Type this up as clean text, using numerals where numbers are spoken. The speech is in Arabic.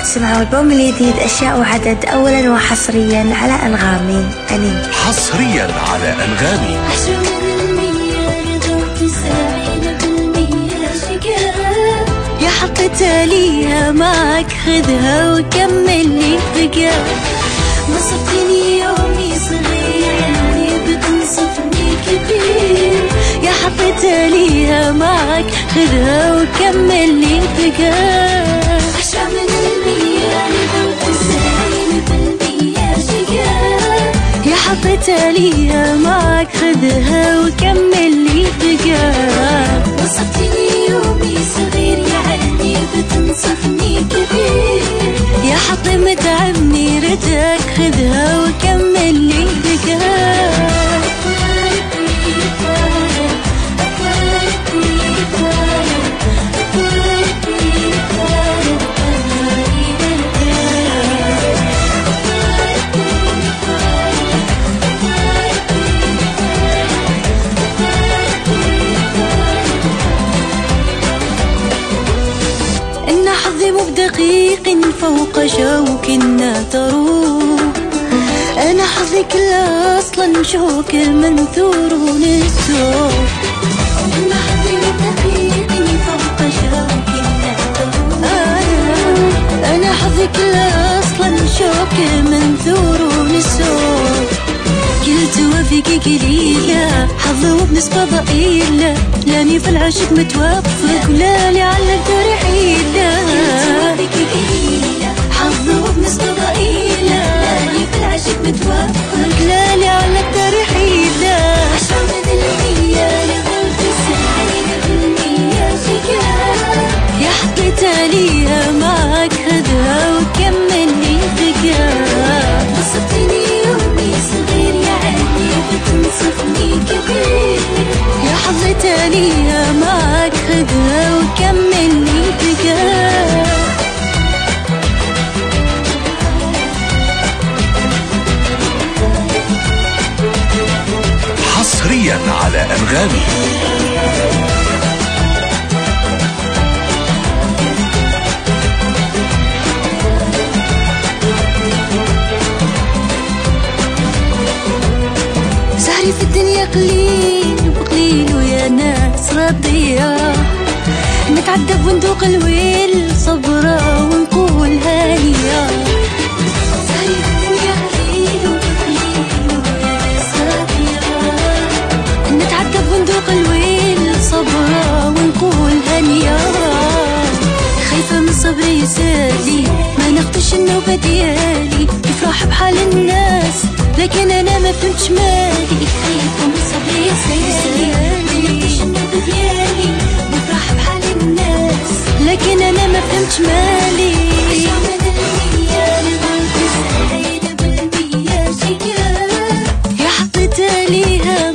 تسمعوا البوم الجديد أشياء وعدد أولا وحصريا على أنغامي أني. حصريا على أنغامي. يا حطيت ليها معك خذها وكمل لي بقى. نصفتني يومي صغير بتنصفني كبير. يا حطيت ليها معك خذها وكمل لي بقى. أشياء من المية لو بالمية شقا. يا حطيت ليها معك خذها وكمل لي بقى. نصفتني يومي صغير يعني بتنصفني كبير. يا حطي متعبني ردك خذها وكمل لي بقى. إن حظي مو بدقيق فوق شوك تروح. أنا حظي كله أصلا شوك المنثور ونسوق. إن حظي مو بدقيق فوق شوك تروح. أنا حظي كله أصلا شوك منثور ونسوق. قلت وفيك قليلة حظي وبنسبة ضئيلة. لاني في العشق متوفق ولا لي على الترحيلة. قلت وفيك قليلة حظي وبنسبة ضئيلة. لاني في العشق متوفق لا لي على الترحيلة. عشرة من المية لقلت السعيد بالمية شقا. يا حطيت ليها معك خذها وكمل لي بقى. نصفتني يومي صغير يعني بتنصفني كبير. يا حظيت ليها معك خذها وكمل لي بقى. حصريا على أنغامي. سهري في الدنيا قليل وقليل ويا ناس راضية. نتعدى بندوق الويل صبرة ونقول هانية. سهري في الدنيا قليل وقليل ويا ناس راضية. نتعدى بندوق الويل صبرة ونقول هانية. خايفة من صبري يسالي ما ناخدش النوبة ديالي. يفرح بحال الناس لكن انا ما فهمتش مالي. خايفة من صبري يسالي ما ناخدش النوبة ديالي. يفرح بحال الناس لكن انا ما فهمتش مالي. عشرة من المية لقلت السعيد بالمية شقا. يا حطيت ليها